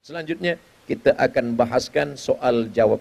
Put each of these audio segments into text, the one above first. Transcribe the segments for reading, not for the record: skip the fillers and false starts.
Selanjutnya kita akan bahaskan soal jawab.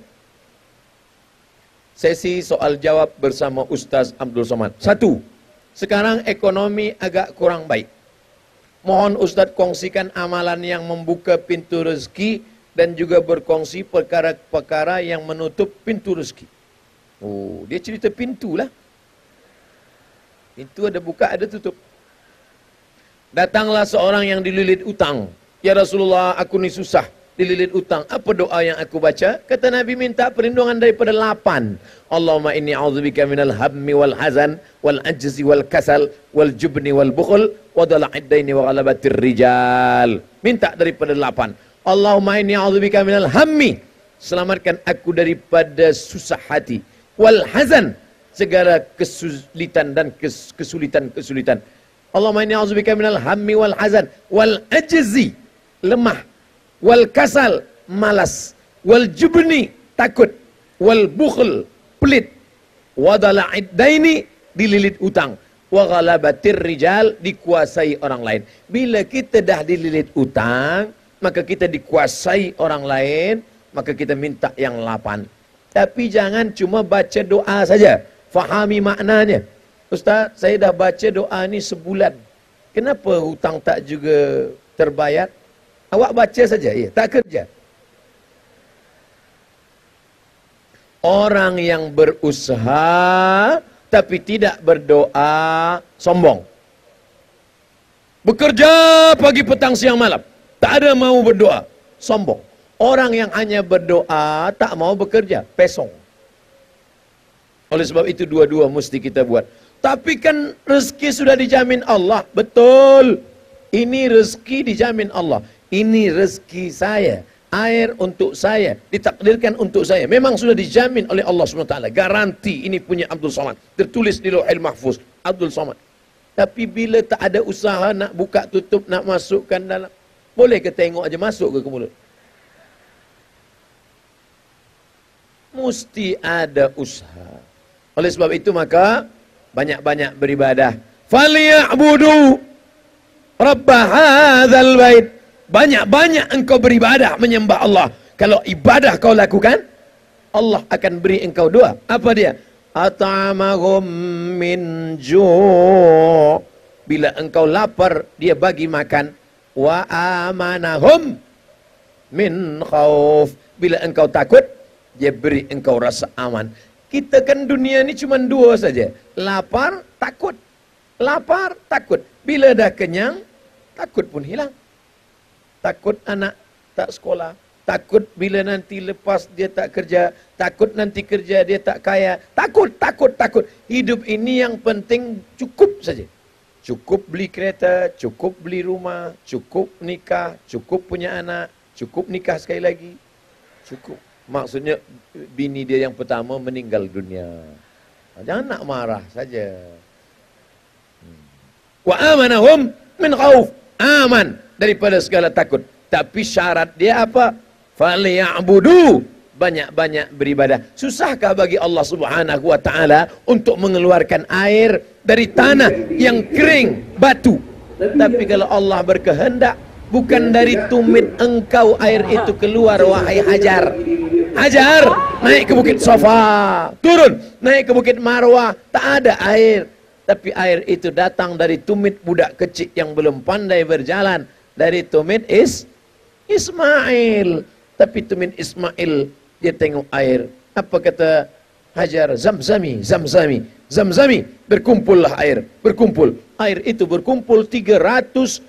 Sesi soal jawab bersama Ustaz Abdul Somad. 1. Sekarang ekonomi agak kurang baik. Mohon Ustaz kongsikan amalan yang membuka pintu rezeki dan juga berkongsi perkara-perkara yang menutup pintu rezeki. Oh, dia cerita pintu lah. Pintu ada buka, ada tutup. Datanglah seorang yang dililit utang. Ya Rasulullah, aku ni susah, dililit utang. Apa doa yang aku baca? Kata Nabi, minta perlindungan daripada 8. Allahumma inni a'udzubika minal hammi wal hazan wal ajzi wal kasal wal jubni wal bukhl wa dala'id daini wa ghalabatir rijal. Minta daripada 8. Allahumma inni a'udzubika minal hammi, selamatkan aku daripada susah hati. Wal hazan, segala kesulitan dan kesulitan-kesulitan. Allahumma inni a'udzubika minal hammi wal hazan wal ajzi, lemah, wal kasal, malas, wal jubni, takut, wal bukhl, pelit, wa dala'id daini, dililit utang, wa ghalabatir rijal, dikuasai orang lain. Bila kita dah dililit utang, maka kita dikuasai orang lain, maka kita minta yang 8. Tapi jangan cuma baca doa saja, fahami maknanya. Ustaz, saya dah baca doa ni sebulan, kenapa hutang tak juga terbayar? Awak baca saja, ya, tak kerja. Orang yang berusaha tapi tidak berdoa sombong. Bekerja pagi petang siang malam, tak ada mau berdoa, sombong. Orang yang hanya berdoa tak mau bekerja, pesong. Oleh sebab itu dua-dua mesti kita buat. Tapi kan rezeki sudah dijamin Allah. Betul. Ini rezeki dijamin Allah. Ini rezeki saya. Air untuk saya. Ditakdirkan untuk saya. Memang sudah dijamin oleh Allah SWT. Garanti ini punya Abdul Somad. Tertulis di Lauhul Mahfuz. Abdul Somad. Tapi bila tak ada usaha nak buka tutup, nak masukkan dalam. Boleh ke tengok aja masuk ke mulut? Mesti ada usaha. Oleh sebab itu maka banyak-banyak beribadah. Falyabudu rabb hadzal bait. Banyak-banyak engkau beribadah menyembah Allah. Kalau ibadah kau lakukan, Allah akan beri engkau doa. Apa dia? At'amahum min ju'. Bila engkau lapar, dia bagi makan. Wa amanahum min khauf. Bila engkau takut, dia beri engkau rasa aman. Kita kan dunia ni cuma 2 saja. Lapar, takut. Lapar, takut. Bila dah kenyang, takut pun hilang. Takut anak tak sekolah. Takut bila nanti lepas dia tak kerja. Takut nanti kerja dia tak kaya. Takut, takut, takut. Hidup ini yang penting cukup saja. Cukup beli kereta, cukup beli rumah, cukup nikah, cukup punya anak, cukup nikah sekali lagi. Cukup. Maksudnya bini dia yang pertama meninggal dunia. Jangan nak marah saja. Wa amanahum min khauf. Aman daripada segala takut. Tapi syarat dia apa? Falyabudu. Banyak-banyak beribadah. Susahkah bagi Allah Subhanahu wa taala untuk mengeluarkan air dari tanah yang kering, batu? Tapi kalau Allah berkehendak, bukan dari tumit engkau air itu keluar, wahai Hajar. Hajar, naik ke Bukit Safa, turun, naik ke Bukit Marwah, tak ada air. Tapi air itu datang dari tumit budak kecil yang belum pandai berjalan. Dari tumit Ismail. Tapi tumit Ismail, dia tengok air. Apa kata Hajar? Zamzami, zamzami, zamzami. Berkumpullah air, berkumpul. Air itu berkumpul 3.800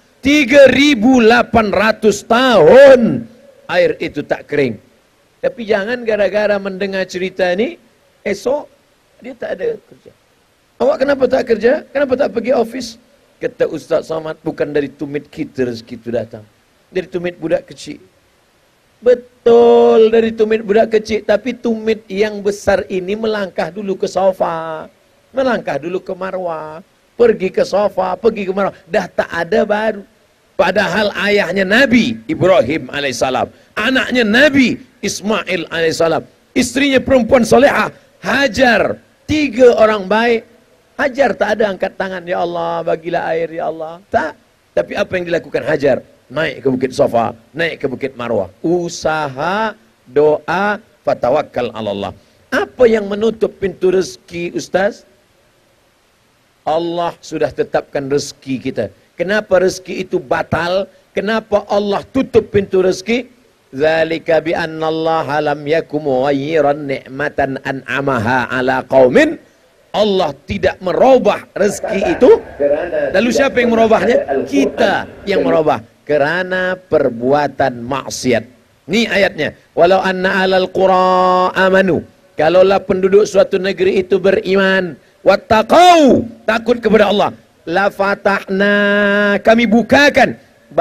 tahun. Air itu tak kering. Tapi jangan gara-gara mendengar cerita ni, esok dia tak ada kerja. Awak kenapa tak kerja? Kenapa tak pergi office? Kata Ustaz Somad, bukan dari tumit kita rezeki itu datang. Dari tumit budak kecil. Betul, dari tumit budak kecil. Tapi tumit yang besar ini melangkah dulu ke Safa. Melangkah dulu ke Marwah. Pergi ke Safa, pergi ke Marwah. Dah tak ada baru. Padahal ayahnya Nabi Ibrahim alaihissalam. Anaknya Nabi Ismail alaihissalam. Istrinya perempuan solehah, Hajar. 3 orang baik. Hajar tak ada angkat tangan, ya Allah bagilah air ya Allah. Tak. Tapi apa yang dilakukan Hajar? naik ke Bukit Safa, naik ke Bukit Marwah. Usaha, doa, fatawakkal 'ala Allah. Apa yang menutup pintu rezeki, Ustaz? Allah sudah tetapkan rezeki kita. Kenapa rezeki itu batal? Kenapa Allah tutup pintu rezeki? Zalika bi anna Allah lam yakum mughayyiran ni'matan an'amaha 'ala qaumin. Allah tidak merubah rezeki itu. Lalu siapa yang merubahnya? Kita yang merubah. Kerana perbuatan maksiat. Ini ayatnya. Walau anna alal qura amanu. Kalaulah penduduk suatu negeri itu beriman. Wattaqau. Takut kepada Allah. La fatahna. Kami bukakan.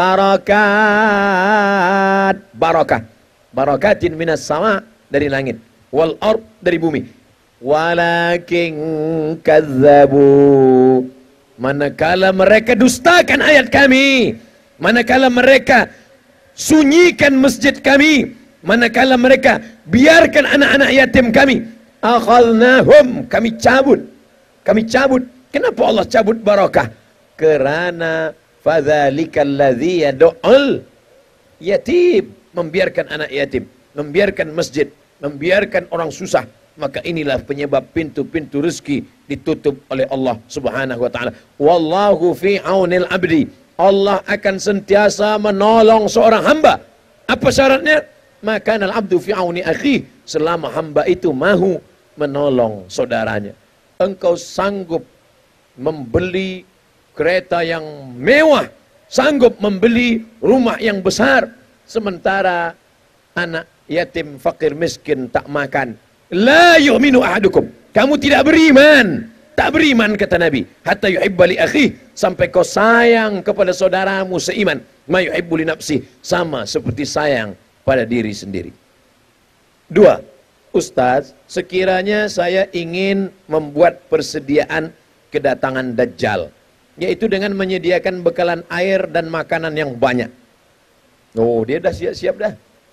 Barakat. Barakah. Barakatin minas sama. Dari langit. Wal ard. Dari bumi. Walakin kazzabu. Manakala mereka dustakan ayat kami. Manakala mereka sunyikan masjid kami, manakala mereka biarkan anak-anak yatim kami, akhadnahum, kami cabut. Kenapa Allah cabut barakah? Kerana fadzalikal ladzi yad'ul yatim, membiarkan anak yatim, membiarkan masjid, membiarkan orang susah. Maka inilah penyebab pintu-pintu rezeki ditutup oleh Allah Subhanahu wa taala. Wallahu fi aunil abdi. Allah akan sentiasa menolong seorang hamba. Apa syaratnya? Maka al-abdu fi auni akhi, selama hamba itu mahu menolong saudaranya. Engkau sanggup membeli kereta yang mewah, sanggup membeli rumah yang besar, sementara anak yatim, fakir, miskin tak makan. La yu'minu ahadukum. Kamu tidak beriman. Tak beriman, kata Nabi. Hatta yuhibba li akhi, sampai kau sayang kepada saudaramu seiman. Ma yuhibbu li nafsi, sama seperti sayang pada diri sendiri. 2. Ustaz, sekiranya saya ingin membuat persediaan kedatangan Dajjal, yaitu dengan menyediakan bekalan air dan makanan yang banyak. Oh, dia dah siap-siap dah.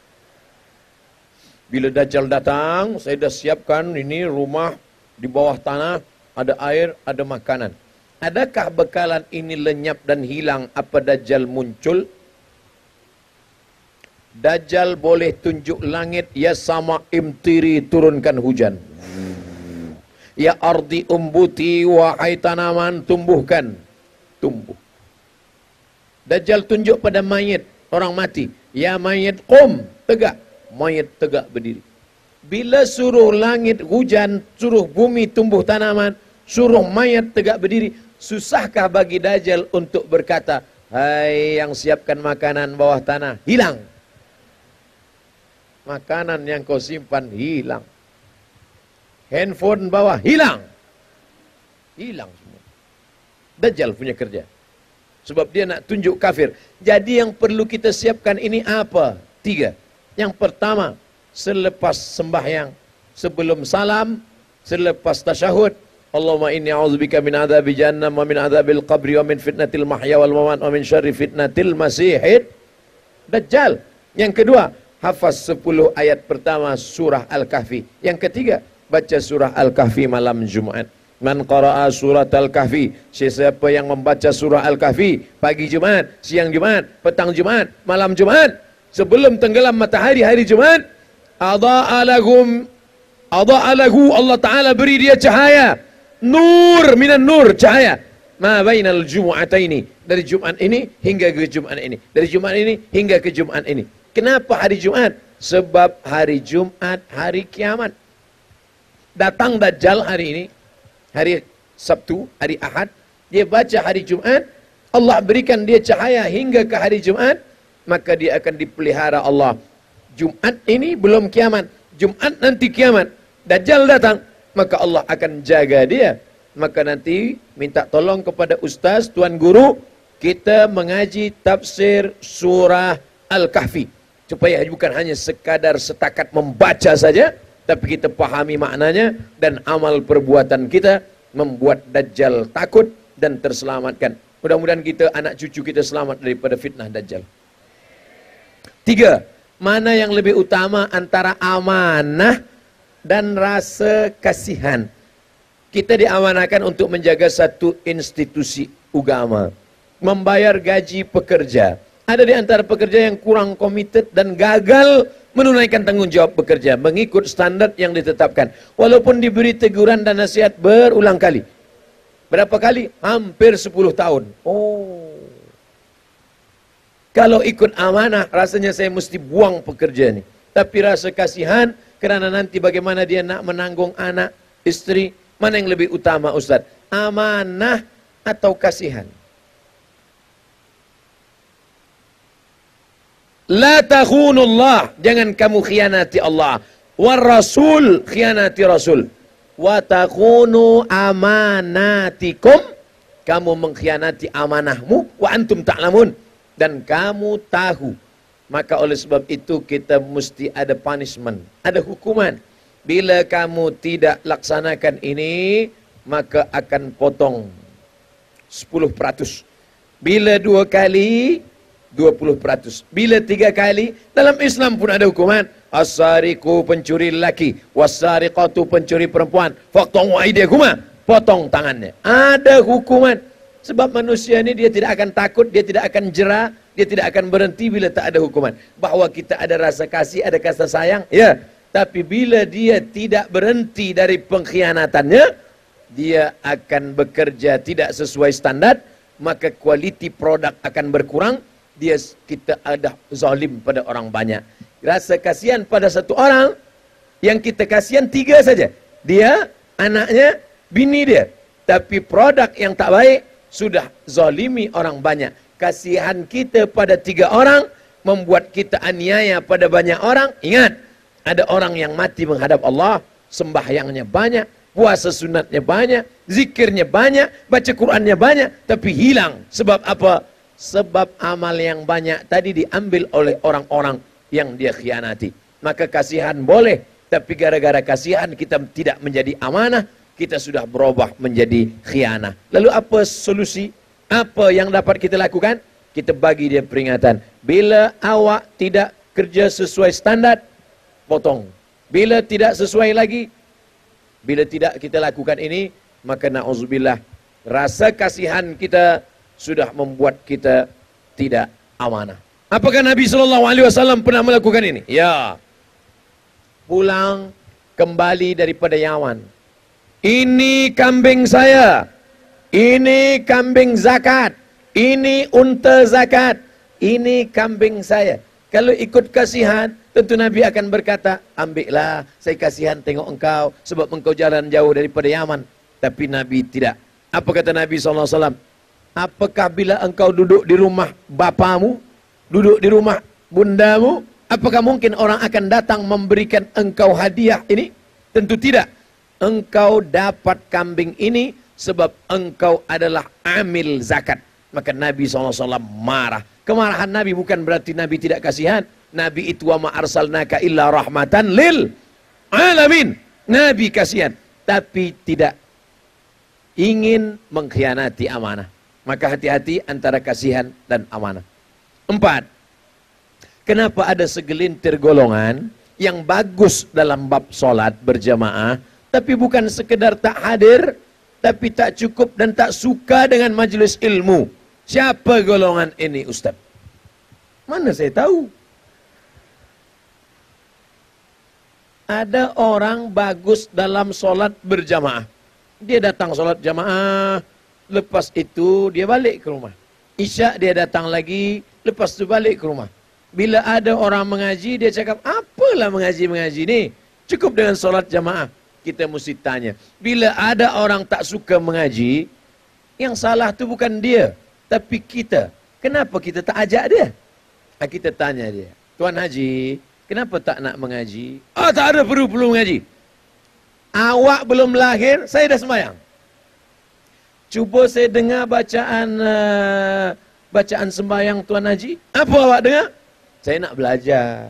Bila Dajjal datang, saya dah siapkan ini rumah di bawah tanah, ada air, ada makanan. Adakah bekalan ini lenyap dan hilang apa Dajjal muncul? Dajjal boleh tunjuk langit, ya sama imtiri, turunkan hujan. Ya ardi umbuti, wahai tanaman tumbuhkan, tumbuh. Dajjal tunjuk pada mayit, orang mati. Ya mayit qum, tegak. Mayit tegak berdiri. Bila suruh langit hujan, suruh bumi tumbuh tanaman, suruh mayat tegak berdiri, susahkah bagi Dajjal untuk berkata, hai yang siapkan makanan bawah tanah, hilang. Makanan yang kau simpan hilang. Handphone bawah hilang. Hilang semua. Dajjal punya kerja. Sebab dia nak tunjuk kafir. Jadi yang perlu kita siapkan ini apa? 3. Yang pertama, selepas sembahyang, sebelum salam, selepas tasyahud, Allahumma inni a'udzubika min adzabi jahannam wa min adzabil qabri wa min fitnatil mahya wal mamat wa min syarri fitnatil masihid Dajjal. Yang kedua, hafaz 10 ayat pertama surah Al-Kahfi. Yang ketiga, baca surah Al-Kahfi malam Jumat. Man qara'a surat Al-Kahfi, siapa yang membaca surah Al-Kahfi pagi Jumat, siang Jumat, petang Jumat, malam Jumat, sebelum tenggelam matahari hari Jumat, adha'a lahu, Allah Ta'ala beri dia cahaya. Nur minan nur, cahaya. Ma bainal jumu'ataini, dari Jumat ini hingga ke Jumat ini, dari Jumat ini hingga ke Jumat ini. Kenapa hari Jumat? Sebab hari Jumat hari kiamat. Datang Dajjal hari ini, hari Sabtu, hari Ahad, dia baca hari Jumat, Allah berikan dia cahaya hingga ke hari Jumat, maka dia akan dipelihara Allah. Jumat ini belum kiamat, Jumat nanti kiamat. Dajjal datang, maka Allah akan jaga dia. Maka nanti minta tolong kepada ustaz, tuan guru, kita mengaji tafsir surah Al-Kahfi. Supaya bukan hanya sekadar setakat membaca saja, tapi kita pahami maknanya dan amal perbuatan kita membuat Dajjal takut dan terselamatkan. Mudah-mudahan kita, anak cucu kita selamat daripada fitnah Dajjal. 3. Mana yang lebih utama antara amanah dan rasa kasihan? Kita diamanahkan untuk menjaga satu institusi agama, membayar gaji pekerja, Ada di antara pekerja yang kurang committed dan gagal menunaikan tanggung jawab bekerja, mengikut standar yang ditetapkan. Walaupun diberi teguran dan nasihat berulang kali. Berapa kali? Hampir 10 tahun. Oh. Kalau ikut amanah, rasanya saya mesti buang pekerja ini. Tapi rasa kasihan, kerana nanti bagaimana dia nak menanggung anak, istri, mana yang lebih utama Ustaz? Amanah atau kasihan? La takhunullah, jangan kamu khianati Allah. War rasul, khianati rasul. Wa takhunu amanatikum, kamu mengkhianati amanahmu. Wa antum ta'lamun, dan kamu tahu. Maka oleh sebab itu kita mesti ada punishment, ada hukuman. Bila kamu tidak laksanakan ini, maka akan potong 10%. Bila 2 kali, 20%. Bila 3 kali, dalam Islam pun ada hukuman. As-sariqu, pencuri lelaki, was-sariqatu, pencuri perempuan, faqta'u aydiyakuma, potong tangannya. Ada hukuman. Sebab manusia ini dia tidak akan takut, dia tidak akan jera, dia tidak akan berhenti bila tak ada hukuman. Bahwa kita ada rasa kasih, ada kasih sayang, ya. Tapi bila dia tidak berhenti dari pengkhianatannya, dia akan bekerja tidak sesuai standar, maka kualiti produk akan berkurang. Kita ada zalim pada orang banyak. Rasa kasihan pada satu orang, yang kita kasihan 3 saja. Dia, anaknya, bini dia. Tapi produk yang tak baik, sudah zalimi orang banyak. Kasihan kita pada 3 orang, membuat kita aniaya pada banyak orang. Ingat, ada orang yang mati menghadap Allah, sembahyangnya banyak, puasa sunatnya banyak, zikirnya banyak, baca Qurannya banyak, tapi hilang. Sebab apa? Sebab amal yang banyak tadi diambil oleh orang-orang yang dia khianati. Maka kasihan boleh, tapi gara-gara kasihan kita tidak menjadi amanah, kita sudah berubah menjadi khianah. Lalu apa solusi? Apa yang dapat kita lakukan? Kita bagi dia peringatan. Bila awak tidak kerja sesuai standar, potong. Bila tidak sesuai lagi, bila tidak kita lakukan ini, maka na'udzubillah, rasa kasihan kita sudah membuat kita tidak amanah. Apakah Nabi SAW pernah melakukan ini? Ya. Pulang kembali daripada Yaman. Ini kambing saya. Ini kambing zakat. Ini unta zakat. Ini kambing saya. Kalau ikut kasihan, tentu Nabi akan berkata, ambillah, saya kasihan tengok engkau, sebab engkau jalan jauh daripada Yaman. Tapi Nabi tidak. Apa kata Nabi SAW? Apakah bila engkau duduk di rumah bapamu, duduk di rumah bundamu, apakah mungkin orang akan datang memberikan engkau hadiah ini? Tentu tidak. Engkau dapat kambing ini sebab engkau adalah amil zakat. Maka Nabi SAW marah. Kemarahan Nabi bukan berarti Nabi tidak kasihan. Nabi itu wa ma arsalnaka illa rahmatan lil alamin. Nabi kasihan, tapi tidak ingin mengkhianati amanah. Maka hati-hati antara kasihan dan amanah. 4. Kenapa ada segelintir golongan yang bagus dalam bab solat berjamaah, tapi bukan sekedar tak hadir, tapi tak cukup dan tak suka dengan majelis ilmu? Siapa golongan ini, Ustaz? Mana saya tahu? Ada orang bagus dalam solat berjamaah. Dia datang solat jamaah, lepas itu dia balik ke rumah. Isyak dia datang lagi, lepas itu balik ke rumah. Bila ada orang mengaji, dia cakap, apalah mengaji-mengaji ni? Cukup dengan solat jamaah. Kita mesti tanya. Bila ada orang tak suka mengaji, yang salah tu bukan dia, tapi kita. Kenapa kita tak ajak dia? Kita tanya dia, Tuan Haji, kenapa tak nak mengaji? Tak ada perlu mengaji. Awak belum lahir, saya dah sembahyang. Cuba saya dengar bacaan sembahyang Tuan Haji. Apa awak dengar? Saya nak belajar.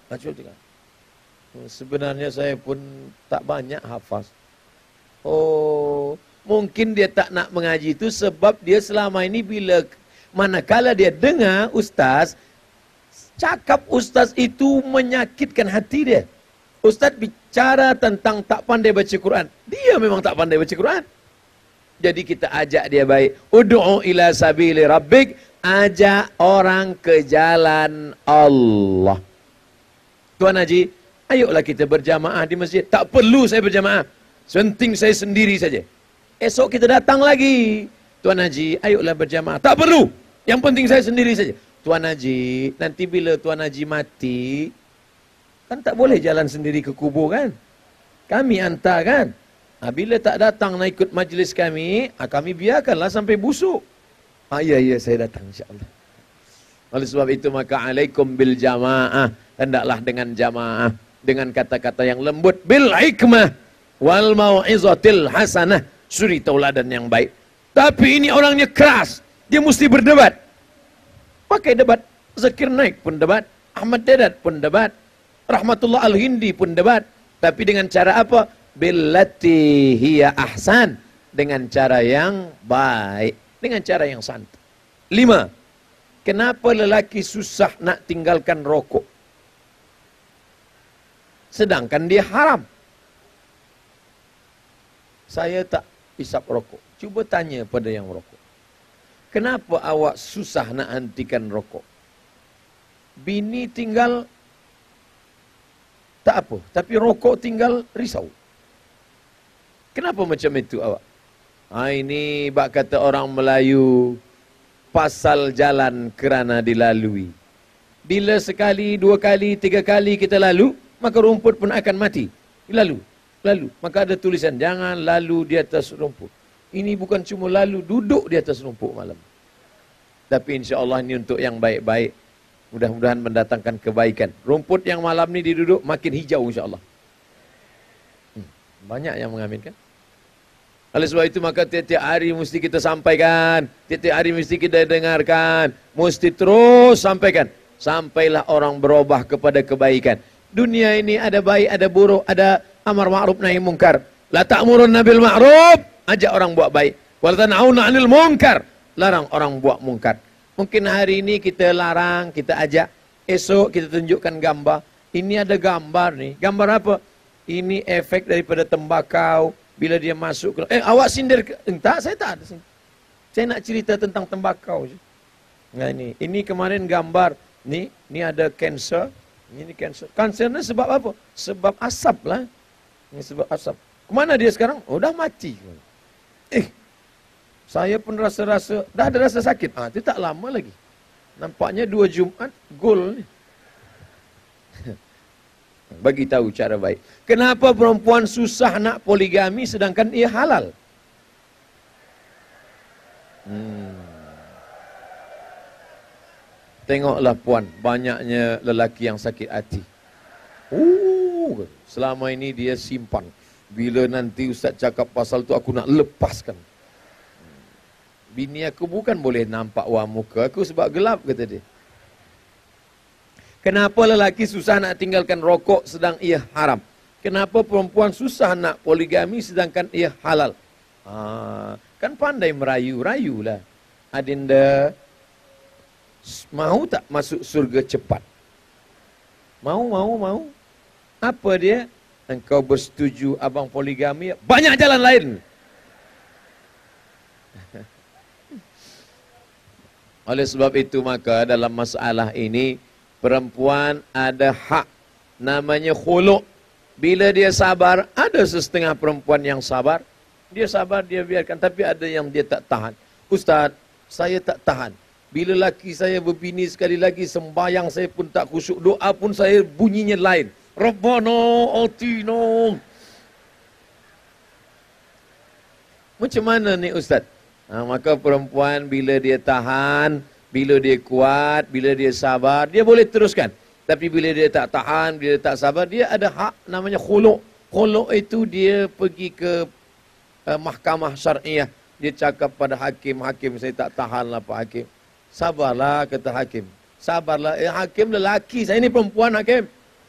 Sebenarnya saya pun tak banyak hafaz. Oh, mungkin dia tak nak mengaji itu sebab dia selama ini manakala dia dengar ustaz, cakap ustaz itu menyakitkan hati dia. Ustaz bicara tentang tak pandai baca Quran. Dia memang tak pandai baca Quran. Jadi kita ajak dia baik. Ud'u ila sabili rabbik ajak orang ke jalan Allah. Tuan Haji, ayolah kita berjamaah di masjid. Tak perlu saya berjamaah. Penting saya sendiri saja. Esok kita datang lagi. Tuan Haji, ayolah berjamaah. Tak perlu. Yang penting saya sendiri saja. Tuan Haji, nanti bila Tuan Haji mati, kan tak boleh jalan sendiri ke kubur kan? Kami hantar kan? Bila tak datang nak ikut majlis kami, kami biarkanlah sampai busuk. Ya, saya datang insyaAllah. Oleh sebab itu maka alaikum bil jamaah. Hendaklah dengan jamaah. Dengan kata-kata yang lembut. Bil hikmah. Wal mau'izatil hasanah. Suri tauladan yang baik. Tapi ini orangnya keras. Dia mesti berdebat. Pakai debat. Zakir Naik pun debat. Ahmad Dedat pun debat. Rahmatullah Al-Hindi pun debat. Tapi dengan cara apa? Billati hiya ahsan. Dengan cara yang baik. Dengan cara yang santai. 5. Kenapa lelaki susah nak tinggalkan rokok? Sedangkan dia haram. Saya tak isap rokok. Cuba tanya pada yang rokok. Kenapa awak susah nak hentikan rokok? Bini tinggal tak apa. Tapi rokok tinggal risau. Kenapa macam itu awak? Ini bak kata orang Melayu, pasal jalan kerana dilalui. Bila sekali, 2 kali, 3 kali kita lalu, maka rumput pun akan mati. Lalu. Maka ada tulisan, jangan lalu di atas rumput. Ini bukan cuma lalu, duduk di atas rumput malam. Tapi insya Allah ini untuk yang baik-baik. Mudah-mudahan mendatangkan kebaikan. Rumput yang malam ni diduduk, makin hijau insya Allah. Banyak yang mengaminkan. Oleh sebab itu maka tiap-tiap hari mesti kita sampaikan. Tiap-tiap hari mesti kita dengarkan. Mesti terus sampaikan. Sampailah orang berubah kepada kebaikan. Dunia ini ada baik, ada buruk, ada amar ma'ruf nahi mungkar. La ta'murun nabil ma'ruf, ajak orang buat baik. Wal tan'auna 'anil munkar, larang orang buat mungkar. Mungkin hari ini kita larang, kita ajak. Esok kita tunjukkan gambar. Ini ada gambar nih. Gambar apa? Ini efek daripada tembakau. Bila dia masuk ke... awak sindir ke? Entah, saya tak ada sindir. Saya nak cerita tentang tembakau. Nah ini kemarin gambar. Ni ada kanser. Ini kanser. Kansernya sebab apa? Sebab asap lah. Ini sebab asap. Kemana dia sekarang? Oh, dah mati. Saya pun rasa-rasa, dah ada rasa sakit. Itu tak lama lagi. Nampaknya 2 Jumaat, gol ni. Bagi tahu cara baik. Kenapa perempuan susah nak poligami sedangkan ia halal? Tengoklah puan, banyaknya lelaki yang sakit hati. Selama ini dia simpan. Bila nanti ustaz cakap pasal tu aku nak lepaskan. Bini aku bukan boleh nampak wang muka aku sebab gelap, kata dia. Kenapa lelaki susah nak tinggalkan rokok sedang ia haram? Kenapa perempuan susah nak poligami sedangkan ia halal? Kan pandai merayu-rayu lah. Adinda, mau tak masuk surga cepat? Mau. Apa dia? Engkau bersetuju abang poligami? Banyak jalan lain. Oleh sebab itu maka dalam masalah ini, perempuan ada hak namanya khuluk. Bila dia sabar, ada setengah perempuan yang sabar. Dia sabar, dia biarkan. Tapi ada yang dia tak tahan. Ustaz, saya tak tahan. Bila laki saya berbini sekali lagi, sembayang saya pun tak khusyuk. Doa pun saya bunyinya lain. Rabbana atina. Macam mana ni Ustaz? Maka perempuan bila dia tahan, bila dia kuat, bila dia sabar, dia boleh teruskan. Tapi bila dia tak tahan, bila dia tak sabar, dia ada hak namanya khuluk. Khuluk itu dia pergi ke mahkamah syar'iyah. Dia cakap pada hakim, hakim saya tak tahan lah Pak Hakim. Sabarlah kata hakim. Sabarlah, hakim lelaki, saya ni perempuan hakim.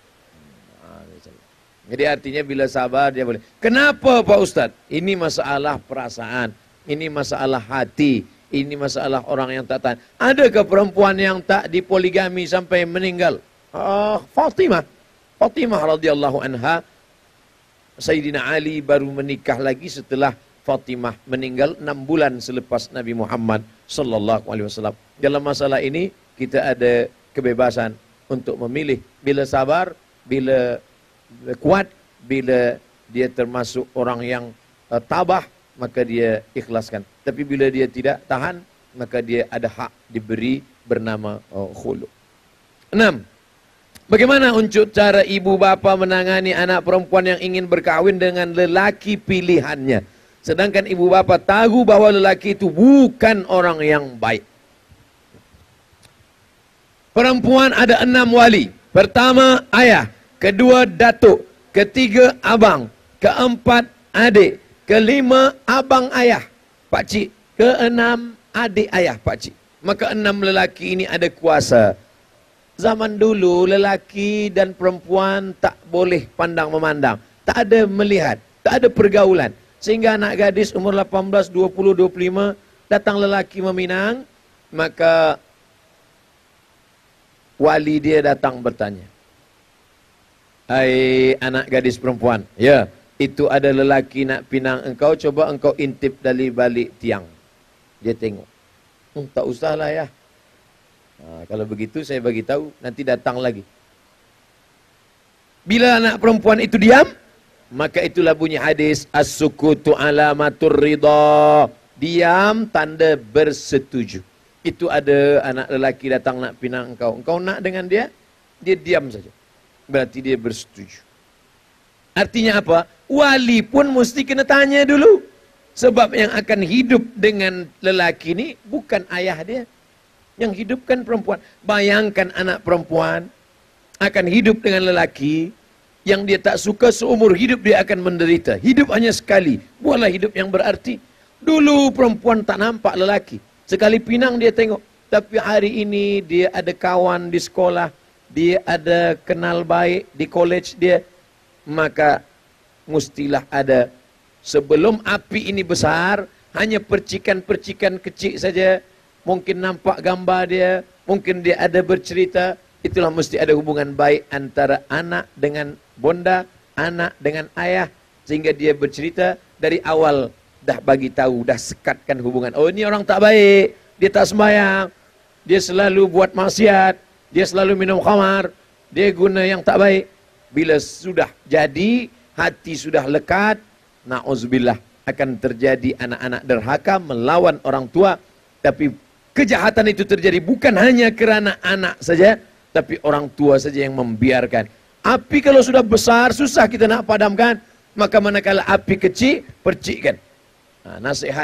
Jadi artinya bila sabar dia boleh. Kenapa Pak Ustaz? Ini masalah perasaan. Ini masalah hati. Ini masalah orang yang tak tahan. Adakah perempuan yang tak dipoligami sampai meninggal? Fatimah radhiyallahu anha. Sayyidina Ali baru menikah lagi setelah Fatimah meninggal 6 bulan selepas Nabi Muhammad sallallahu alaihi wasallam. Dalam masalah ini kita ada kebebasan untuk memilih bila sabar, bila kuat, bila dia termasuk orang yang tabah, maka dia ikhlaskan. Tapi bila dia tidak tahan, maka dia ada hak diberi bernama khulu. 6. Bagaimana untuk cara ibu bapa menangani anak perempuan yang ingin berkahwin dengan lelaki pilihannya, sedangkan ibu bapa tahu bahwa lelaki itu bukan orang yang baik? Perempuan ada 6 wali. Pertama ayah, kedua datuk, ketiga abang, keempat adik, kelima abang ayah, pakcik, keenam adik ayah, pakcik. Maka 6 lelaki ini ada kuasa. Zaman dulu lelaki dan perempuan tak boleh pandang memandang, tak ada melihat, tak ada pergaulan. Sehingga anak gadis umur 18, 20, 25 datang lelaki meminang, maka wali dia datang bertanya, "Hai anak gadis perempuan, ya, itu ada lelaki nak pinang engkau, coba engkau intip dari balik tiang." Dia tengok, tak usahlah ya. Kalau begitu saya bagi tahu, nanti datang lagi. Bila anak perempuan itu diam, maka itulah bunyi hadis, as-sukutu alamatur ridha. Diam tanda bersetuju. Itu ada anak lelaki datang nak pinang engkau. Engkau nak dengan dia, dia diam saja. Berarti dia bersetuju. Artinya apa? Wali pun mesti kena tanya dulu. Sebab yang akan hidup dengan lelaki ini bukan ayah dia. Yang hidupkan perempuan. Bayangkan anak perempuan akan hidup dengan lelaki yang dia tak suka, seumur hidup dia akan menderita. Hidup hanya sekali. Buatlah hidup yang berarti. Dulu perempuan tak nampak lelaki. Sekali pinang dia tengok. Tapi hari ini dia ada kawan di sekolah. Dia ada kenal baik di college dia. Maka mestilah ada. Sebelum api ini besar, hanya percikan-percikan kecil saja. Mungkin nampak gambar dia, mungkin dia ada bercerita. Itulah mesti ada hubungan baik antara anak dengan bonda, anak dengan ayah. Sehingga dia bercerita dari awal, dah bagi tahu, dah sekatkan hubungan. Oh, ini orang tak baik, dia tak sembahyang, dia selalu buat maksiat, dia selalu minum khamar, dia guna yang tak baik. Bila sudah jadi, hati sudah lekat, na'udzubillah, akan terjadi anak-anak derhaka melawan orang tua. Tapi kejahatan itu terjadi bukan hanya kerana anak saja, tapi orang tua saja yang membiarkan. Api kalau sudah besar, susah kita nak padamkan. Maka manakala api kecil, percikkan. Nasihat.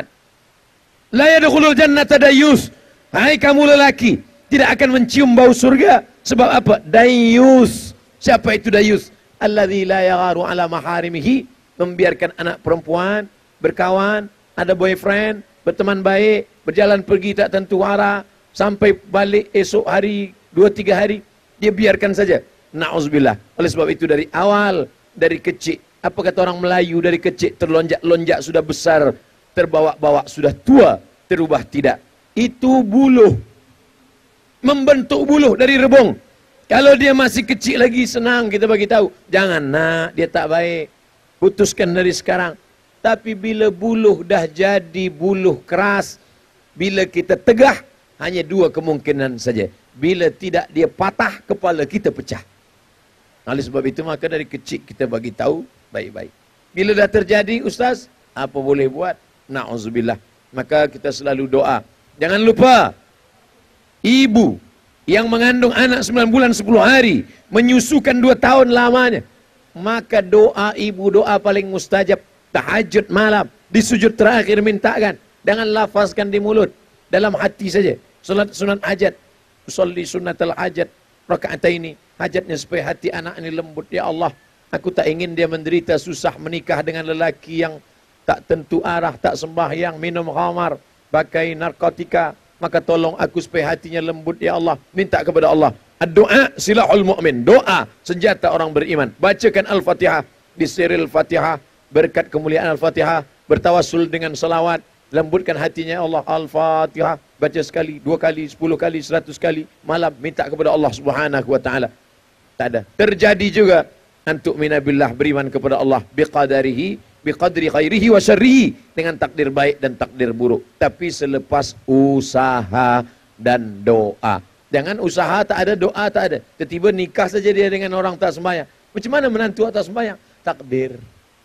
La yadkhulul jannata dayyus. Hai kamu lelaki, tidak akan mencium bau surga. Sebab apa? Dayyus. Siapa itu dayyus? Alladzi la yagharu ala maharimihi. Membiarkan anak perempuan berkawan, ada boyfriend, berteman baik, berjalan pergi tak tentu arah, sampai balik esok hari, 2-3 hari, dia biarkan saja. Na'udzubillah. Oleh sebab itu dari awal, dari kecil, apa kata orang Melayu, dari kecil terlonjak-lonjak sudah besar, terbawa-bawa sudah tua, terubah tidak. Itu buluh. Membentuk buluh dari rebung. Kalau dia masih kecil lagi, senang kita bagi tahu. Jangan nak, dia tak baik. Putuskan dari sekarang. Tapi bila buluh dah jadi buluh keras, bila kita tegah, hanya 2 kemungkinan saja. Bila tidak dia patah, kepala kita pecah. Oleh sebab itu maka dari kecil kita bagi tahu baik-baik. Bila dah terjadi, Ustaz, apa boleh buat? Na'udzubillah. Maka kita selalu doa. Jangan lupa, ibu yang mengandung anak 9 bulan 10 hari, menyusukan 2 tahun lamanya, maka doa ibu, doa paling mustajab. Tahajud malam, di sujud terakhir mintakan. Jangan lafazkan di mulut, dalam hati saja. Salat sunat hajat, usolli sunnatal hajat, rakaataini. Hajatnya supaya hati anak ini lembut. Ya Allah, aku tak ingin dia menderita susah menikah dengan lelaki yang tak tentu arah, tak sembahyang, minum khamar, pakai narkotika. Maka tolong aku supaya hatinya lembut. Ya Allah, minta kepada Allah. Doa silahul mu'min. Doa senjata orang beriman. Bacakan Al-Fatihah di siril Fatihah. Berkat kemuliaan Al-Fatihah, bertawassul dengan salawat, lembutkan hatinya Allah. Al-Fatihah, baca sekali, 2 kali, 10 kali, 100 kali, malam minta kepada Allah Subhanahu wa ta'ala. Tak ada. Terjadi juga antuk minabillah, beriman kepada Allah, biqadarihi biqadri khairihi wa syarrihi, dengan takdir baik dan takdir buruk, tapi selepas usaha dan doa. Jangan usaha tak ada, doa tak ada. Tiba-tiba nikah saja dia dengan orang tak sembahyang. Macam mana menantu tak sembahyang? Takdir.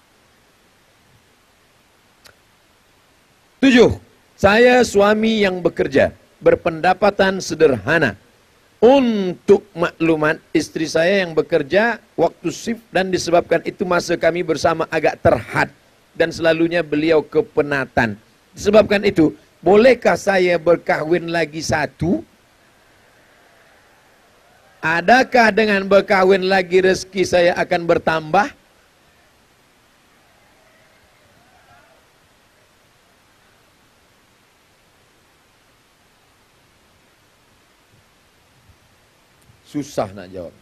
7. Saya suami yang bekerja, berpendapatan sederhana. Untuk maklumat, istri saya yang bekerja waktu shift, dan disebabkan itu masa kami bersama agak terhad, dan selalunya beliau kepenatan. Disebabkan itu, bolehkah saya berkahwin lagi satu? Adakah dengan berkahwin lagi rezeki saya akan bertambah? Susah nak jawab.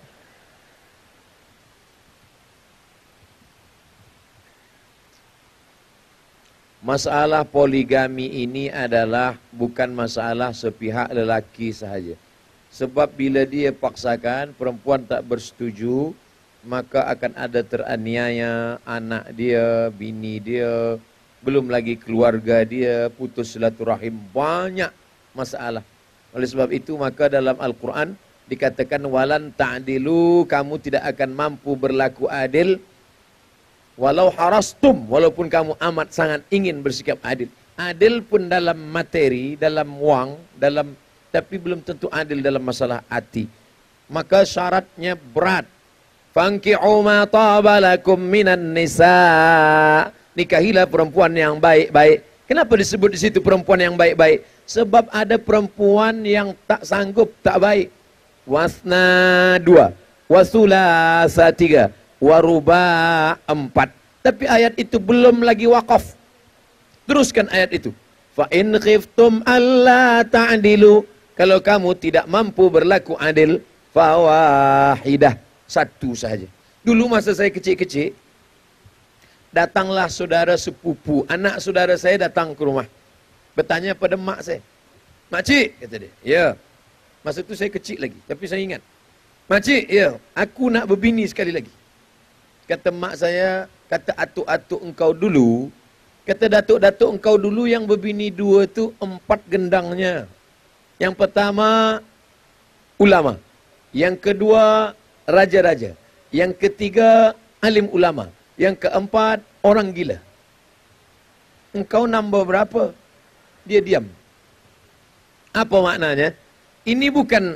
Masalah poligami ini adalah bukan masalah sepihak lelaki sahaja. Sebab bila dia paksakan, perempuan tak bersetuju, maka akan ada teraniaya anak dia, bini dia, belum lagi keluarga dia, putus silaturahim, banyak masalah. Oleh sebab itu, maka dalam Al-Quran dikatakan walan ta'dilu, kamu tidak akan mampu berlaku adil walau harastum, walaupun kamu amat sangat ingin bersikap adil. Adil pun dalam materi, dalam wang, tapi belum tentu adil dalam masalah hati. Maka syaratnya berat. Fanki'u ma taba lakum minan nisa. Nikahilah perempuan yang baik-baik. Kenapa disebut di situ perempuan yang baik-baik? Sebab ada perempuan yang tak sanggup, tak baik. Wasna 2, wasulasa 3, waruba 4. Tapi ayat itu belum lagi wakaf. Teruskan ayat itu. Fa in khiftum alla ta'dilu, kalau kamu tidak mampu berlaku adil, fawahidah, satu sahaja. Dulu masa saya kecil-kecil, datanglah saudara sepupu, anak saudara saya datang ke rumah. Bertanya pada mak saya. Makcik, kata dia. Ya. Masa itu saya kecil lagi, tapi saya ingat. Makcik, ya, aku nak berbini sekali lagi. Kata mak saya, kata atuk-atuk engkau dulu, kata datuk-datuk engkau dulu yang berbini 2 tu 4 gendangnya. Yang pertama, ulama. Yang kedua, raja-raja. Yang ketiga, alim ulama. Yang keempat, orang gila. Engkau nombor berapa? Dia diam. Apa maknanya? Ini bukan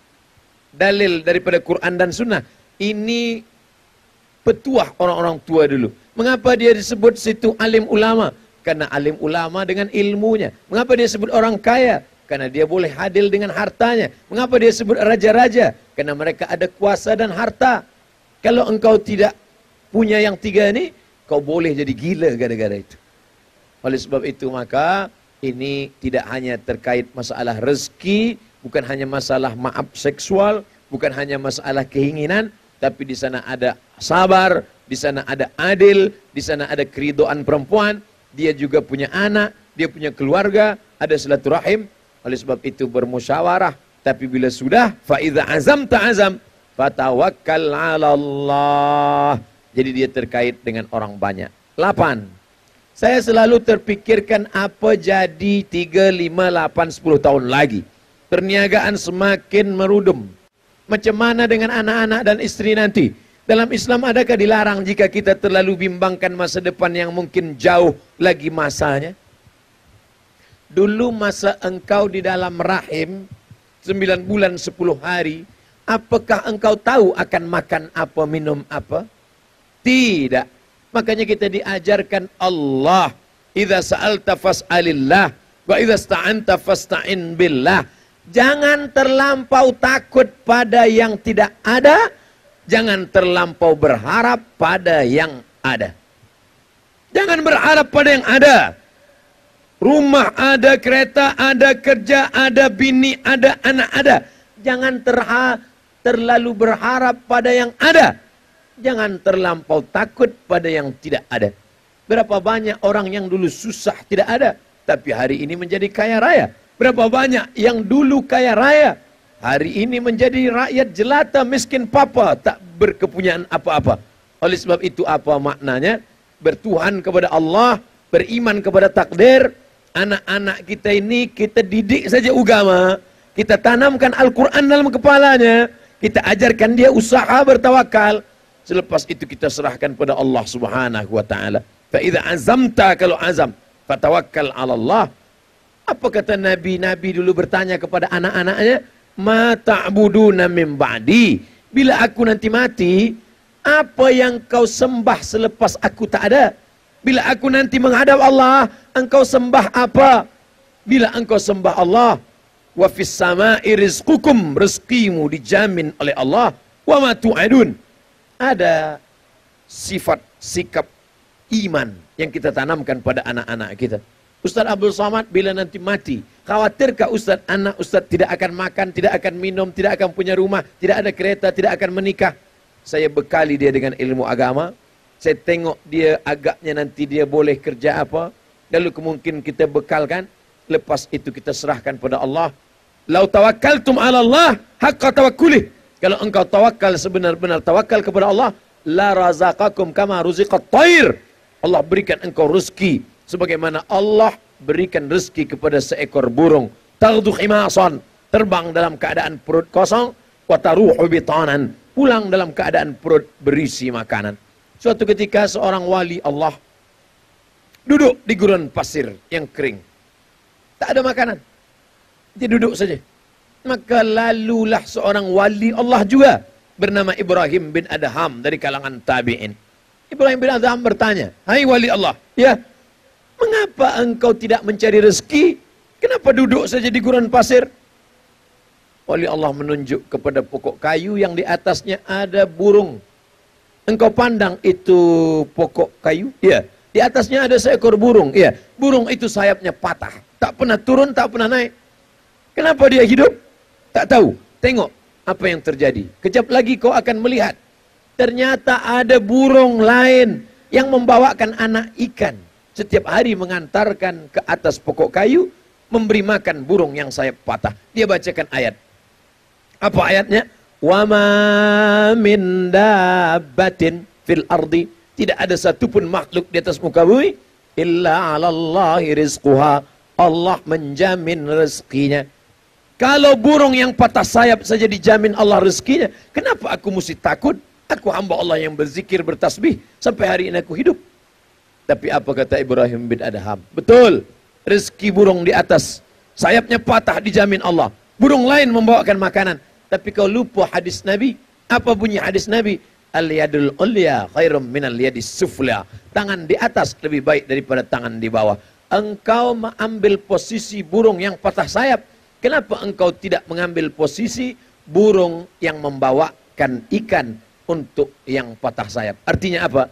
dalil daripada Quran dan Sunnah. Ini petuah orang-orang tua dulu. Mengapa dia disebut situ alim ulama? Karena alim ulama dengan ilmunya. Mengapa dia sebut orang kaya? Karena dia boleh adil dengan hartanya. Mengapa dia sebut raja-raja? Karena mereka ada kuasa dan harta. Kalau engkau tidak punya yang 3 ini, kau boleh jadi gila gara-gara itu. Oleh sebab itu maka ini tidak hanya terkait masalah rezeki, bukan hanya masalah maaf seksual, bukan hanya masalah keinginan, tapi di sana ada sabar, di sana ada adil, di sana ada keridhaan perempuan, dia juga punya anak, dia punya keluarga, ada silaturahim. Oleh sebab itu bermusyawarah, tapi bila sudah fa idza azamta azam fatawakkal 'ala Allah. Jadi dia terkait dengan orang banyak. 8. Saya selalu terpikirkan apa jadi 3, 5, 8, 10 tahun lagi. Perniagaan semakin merudum. Macam mana dengan anak-anak dan istri nanti? Dalam Islam adakah dilarang jika kita terlalu bimbangkan masa depan yang mungkin jauh lagi masanya? Dulu masa engkau di dalam rahim 9 bulan 10 hari, apakah engkau tahu akan makan apa, minum apa? Tidak. Makanya kita diajarkan Allah, idza sa'alta fas'alillah wa idza sta'anta fasta'in billah. Jangan terlampau takut pada yang tidak ada, jangan terlampau berharap pada yang ada. Jangan berharap pada yang ada. Rumah ada, kereta ada, kerja ada, bini ada, anak ada. Jangan terlalu berharap pada yang ada. Jangan terlampau takut pada yang tidak ada. Berapa banyak orang yang dulu susah tidak ada, tapi hari ini menjadi kaya raya. Berapa banyak yang dulu kaya raya, hari ini menjadi rakyat jelata, miskin papa, tak berkepunyaan apa-apa. Oleh sebab itu apa maknanya? bertuhan kepada Allah, beriman kepada takdir. Anak-anak kita ini kita didik saja agama, kita tanamkan Al-Quran dalam kepalanya, kita ajarkan dia usaha bertawakal. Selepas itu kita serahkan pada Allah Subhanahu wa taala. Fa idza azamta, kalau azam, fatawakkal 'ala Allah. Apa kata nabi-nabi dulu bertanya kepada anak-anaknya? Ma ta'buduna min ba'di? Bila aku nanti mati, apa yang kau sembah selepas aku tak ada? Bila aku nanti menghadap Allah, engkau sembah apa? Bila engkau sembah Allah, wa fis sama'i rizqukum, rezekimu dijamin oleh Allah, wa ma tu'adun. Ada sifat sikap iman yang kita tanamkan pada anak-anak kita. Ustaz Abdul Somad bila nanti mati, khawatirkah Ustaz anak Ustaz tidak akan makan, tidak akan minum, tidak akan punya rumah, tidak ada kereta, tidak akan menikah? Saya bekali dia dengan ilmu agama. Saya tengok dia agaknya nanti dia boleh kerja apa. Lalu kemungkinan kita bekalkan. Lepas itu kita serahkan pada Allah. Lau tawakkaltum ala Allah haqqa tawakkulih. Kalau engkau tawakal sebenar-benar tawakal kepada Allah, la razaqakum kama ruziqat thair. Allah berikan engkau rezeki sebagaimana Allah berikan rezeki kepada seekor burung. Taghdu khimasan, terbang dalam keadaan perut kosong, wa taruhu bitanan, pulang dalam keadaan perut berisi makanan. Suatu ketika seorang wali Allah duduk di gurun pasir yang kering. Tak ada makanan. Dia duduk saja. Maka lalulah seorang wali Allah juga bernama Ibrahim bin Adham dari kalangan tabi'in. Ibrahim bin Adham bertanya, "Hai wali Allah, ya, mengapa engkau tidak mencari rezeki? Kenapa duduk saja di gurun pasir?" Wali Allah menunjuk kepada pokok kayu yang di atasnya ada burung. Engkau pandang itu pokok kayu? Ya. Di atasnya ada seekor burung. Ya. Burung itu sayapnya patah. Tak pernah turun, tak pernah naik. Kenapa dia hidup? Tak tahu. Tengok apa yang terjadi. Kejap lagi kau akan melihat. Ternyata ada burung lain yang membawakan anak ikan. Setiap hari mengantarkan ke atas pokok kayu, memberi makan burung yang sayap patah. Dia bacakan ayat. Apa ayatnya? Wa ma min dabbatin fil ardi, tidak ada satupun makhluk di atas muka bumi illa 'alallahi rizquha, Allah menjamin rezekinya. Kalau burung yang patah sayap saja dijamin Allah rezekinya, kenapa aku mesti takut? Aku hamba Allah yang berzikir, bertasbih sampai hari ini aku hidup. Tapi apa kata Ibrahim bin Adham? Betul, rezeki burung di atas sayapnya patah dijamin Allah. Burung lain membawakan makanan. Tapi kau lupa hadis Nabi. Apa bunyi hadis Nabi? Al-yadul ulya khairum minal yadis sufla. Tangan di atas lebih baik daripada tangan di bawah. Engkau mengambil posisi burung yang patah sayap. Kenapa engkau tidak mengambil posisi burung yang membawakan ikan untuk yang patah sayap? Artinya apa?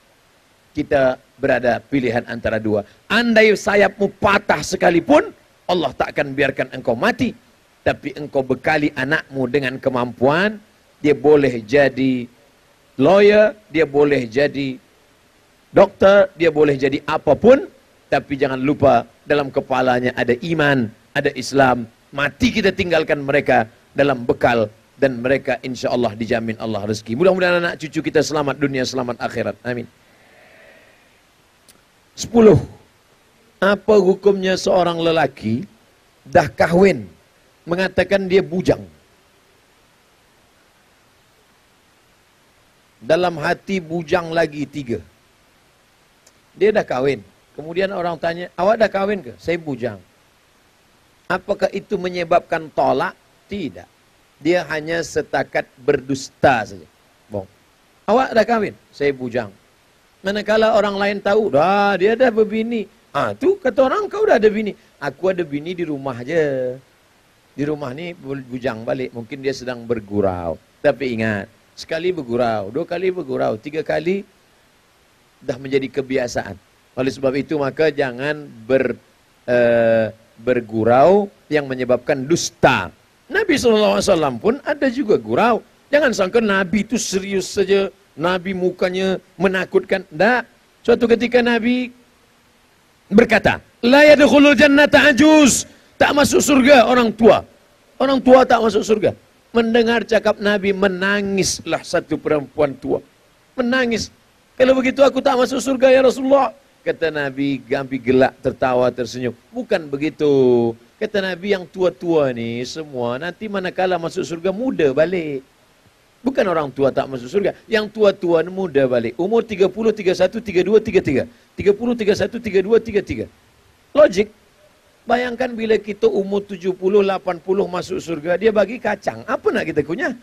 Kita berada pilihan antara dua. Andai sayapmu patah sekalipun, Allah tak akan biarkan engkau mati. Tapi engkau bekali anakmu dengan kemampuan, dia boleh jadi lawyer, dia boleh jadi dokter, dia boleh jadi apapun, tapi jangan lupa dalam kepalanya ada iman, ada Islam. Mati kita tinggalkan mereka dalam bekal, dan mereka insya Allah dijamin Allah rezeki. Mudah-mudahan anak cucu kita selamat dunia, selamat akhirat. Amin. 10. Apa hukumnya seorang lelaki dah kahwin mengatakan dia bujang? Dalam hati bujang lagi 3. Dia dah kahwin. Kemudian orang tanya, awak dah kahwin ke? Saya bujang. Apakah itu menyebabkan tolak? Tidak. Dia hanya setakat berdusta saja. Bohong. Awak dah kahwin? Saya bujang. Manakala orang lain tahu, dah dia dah berbini. Tu kata orang, kau dah ada bini. Aku ada bini di rumah aja. Di rumah ni bujang balik. Mungkin dia sedang bergurau. Tapi ingat, sekali bergurau, 2 kali bergurau, 3 kali dah menjadi kebiasaan. Oleh sebab itu maka jangan bergurau yang menyebabkan dusta. Nabi SAW pun ada juga gurau. Jangan sangka Nabi itu serius saja. Nabi mukanya menakutkan. Tak. Suatu ketika Nabi berkata, la yadkhulul jannata ajuz. Tak masuk surga orang tua. Orang tua tak masuk surga. Mendengar cakap Nabi, menangislah satu perempuan tua. Menangis. Kalau begitu aku tak masuk surga ya Rasulullah. Kata Nabi, Nabi gelak, tertawa, tersenyum. Bukan begitu. Kata Nabi, yang tua-tua ni semua nanti manakala masuk surga muda balik. Bukan orang tua tak masuk surga. Yang tua-tua muda balik. Umur 30, 31, 32, 33. 30, 31, 32, 33. Logik. Bayangkan bila kita umur 70, 80 masuk surga, dia bagi kacang. Apa nak kita kunyah?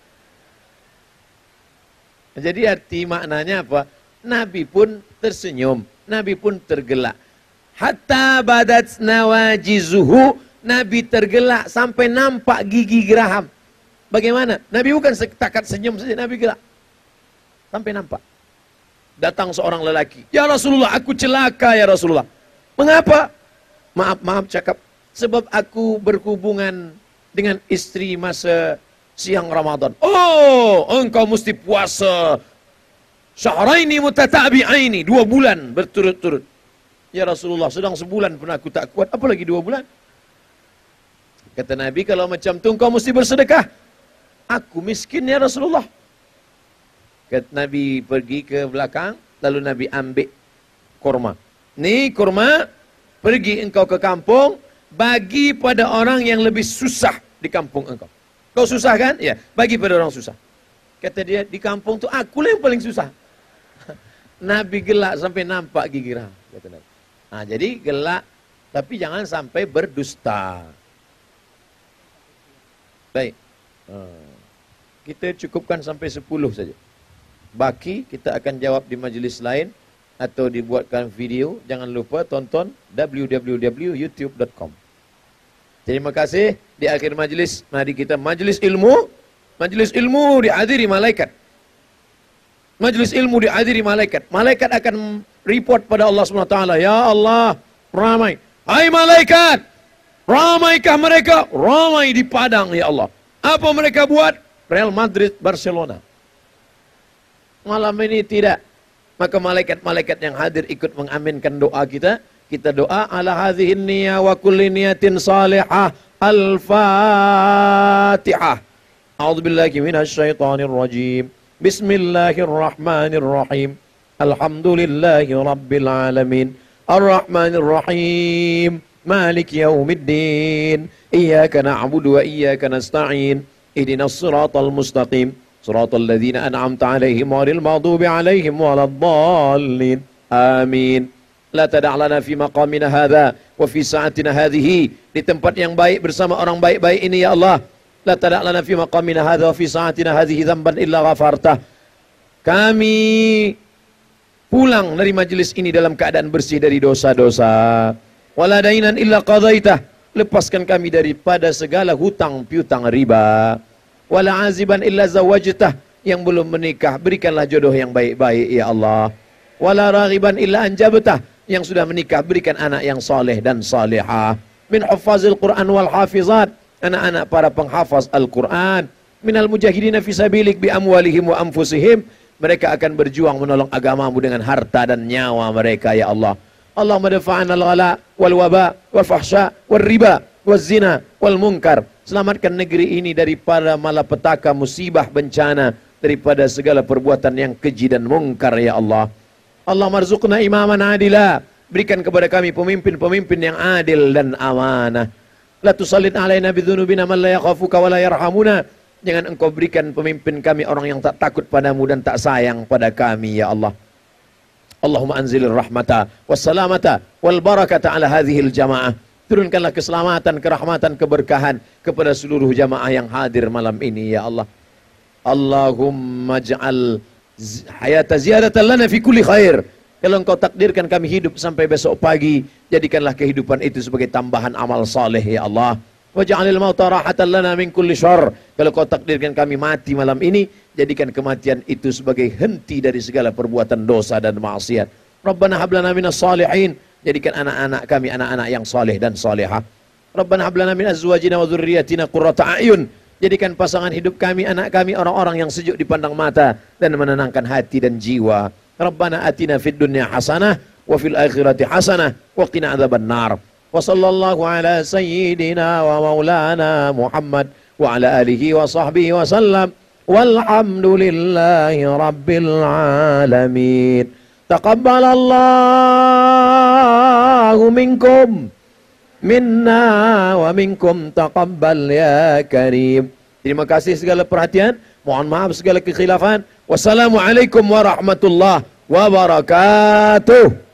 Jadi arti maknanya apa? Nabi pun tersenyum. Nabi pun tergelak. Hatta badat nawajizuhu. Nabi tergelak sampai nampak gigi geraham. Bagaimana? Nabi bukan setakat senyum saja. Nabi gelak. Sampai nampak. Datang seorang lelaki. Ya Rasulullah, aku celaka ya Rasulullah. Mengapa? Maaf cakap. Sebab aku berhubungan dengan istri masa siang Ramadan. Oh, engkau mesti puasa syahraini mutatabi'aini, 2 bulan berturut-turut. Ya Rasulullah, sedang sebulan pun aku tak kuat, apalagi 2 bulan. Kata Nabi, kalau macam tu engkau mesti bersedekah. Aku miskin ya Rasulullah. Kata Nabi pergi ke belakang, lalu Nabi ambil kurma. Ni kurma, pergi engkau ke kampung, bagi pada orang yang lebih susah di kampung engkau. Kau susah kan? Ya, bagi pada orang susah. Kata dia, di kampung tu akulah yang paling susah. Nabi gelak sampai nampak gigi geraham, kata Nabi. Nah, jadi gelak, tapi jangan sampai berdusta. Baik. Kita cukupkan sampai 10 saja. Baki kita akan jawab di majlis lain atau dibuatkan video. Jangan lupa tonton www.youtube.com. Terima kasih. Di akhir majlis, mari kita majlis ilmu. Majlis ilmu dihadiri malaikat. Majlis ilmu dihadiri malaikat. Malaikat akan report pada Allah SWT. Ya Allah, ramai. Hai malaikat, ramaikah mereka? Ramai di padang ya Allah. Apa mereka buat? Real Madrid, Barcelona. Malam ini tidak. Maka malaikat-malaikat yang hadir ikut mengaminkan doa kita. Kita doa ala hadhihi niyya wa kulli niyatin salihah. Al-Fatihah. A'udzubillahi minasyaitonir rajim. Bismillahirrahmanirrahim. Alhamdulillahi rabbil alamin. Ar-Rahmanir Rahim. Maliki yaumiddin. Iyyaka na'budu wa iyyaka nasta'in. Ihdinas siratal mustaqim. Siratal ladzina an'amta 'alaihim ghairil maghdubi 'alaihim waladdallin. Amin. La tada' lana fi maqamina hadza wa fi sa'atina hadhihi, di tempat yang baik bersama orang baik-baik ini ya Allah. La tada' lana fi maqamina hadza wa fi sa'atina hadhihi dzamban illa ghafartah. Kami pulang dari majlis ini dalam keadaan bersih dari dosa-dosa. Wala dainan illa qadaitah, lepaskan kami daripada segala hutang piutang riba. Wala aziban illa zawajtah, yang belum menikah berikanlah jodoh yang baik-baik ya Allah. Wala raghiban illa anjabtah, yang sudah menikah berikan anak yang saleh dan salihah. Min huffazil Quran wal hafizat, anak-anak para penghafaz Al-Quran. Minal mujahidina fi sabilik bi amwalihim wa anfusihim, mereka akan berjuang menolong agamamu dengan harta dan nyawa mereka ya Allah. Allahumma dafa'ana al-ghala wal waba wal fahsya wal riba wal zina wal munkar. Selamatkan negeri ini daripada malapetaka, musibah, bencana, daripada segala perbuatan yang keji dan mungkar ya Allah. Allah marzuqna imaman adila, berikan kepada kami pemimpin-pemimpin yang adil dan amanah. La tusallit alaina bidzunubina man la yakhafuka wa la yarhamuna, jangan engkau berikan pemimpin kami orang yang tak takut padamu dan tak sayang pada kami ya Allah. Allahumma anzilir rahmata wassalamata wal barakata ala hadhil jamaah, turunkanlah keselamatan, kerahmatan, keberkahan kepada seluruh jamaah yang hadir malam ini ya Allah. Allahumma ja'al hayata ziyadatan lana fi kulli khair. Kalau engkau takdirkan kami hidup sampai besok pagi, jadikanlah kehidupan itu sebagai tambahan amal saleh ya Allah. Waj'alil mauta rahatan lana min kulli syarr. Kalau kau takdirkan kami mati malam ini, jadikan kematian itu sebagai henti dari segala perbuatan dosa dan maksiat. Rabbana hab lana minas salihin, jadikan anak-anak kami anak-anak yang saleh dan salehah. Rabbana hab lana min azwajina wa dzurriyyatina qurrata a'yun, jadikan pasangan hidup kami, anak kami, orang-orang yang sejuk dipandang mata dan menenangkan hati dan jiwa. Rabbana atina fid dunya hasanah wa fil akhirati hasanah wa qina adzabannar. Wa sallallahu ala sayyidina wa maulana Muhammad wa ala alihi wa sahbihi wa sallam. Walhamdulillahi rabbil alamin. Taqabbalallahu minkum minna wa minkum taqabbal ya karim. Terima kasih segala perhatian. Mohon maaf segala kekhilafan. Wassalamualaikum warahmatullahi wabarakatuh.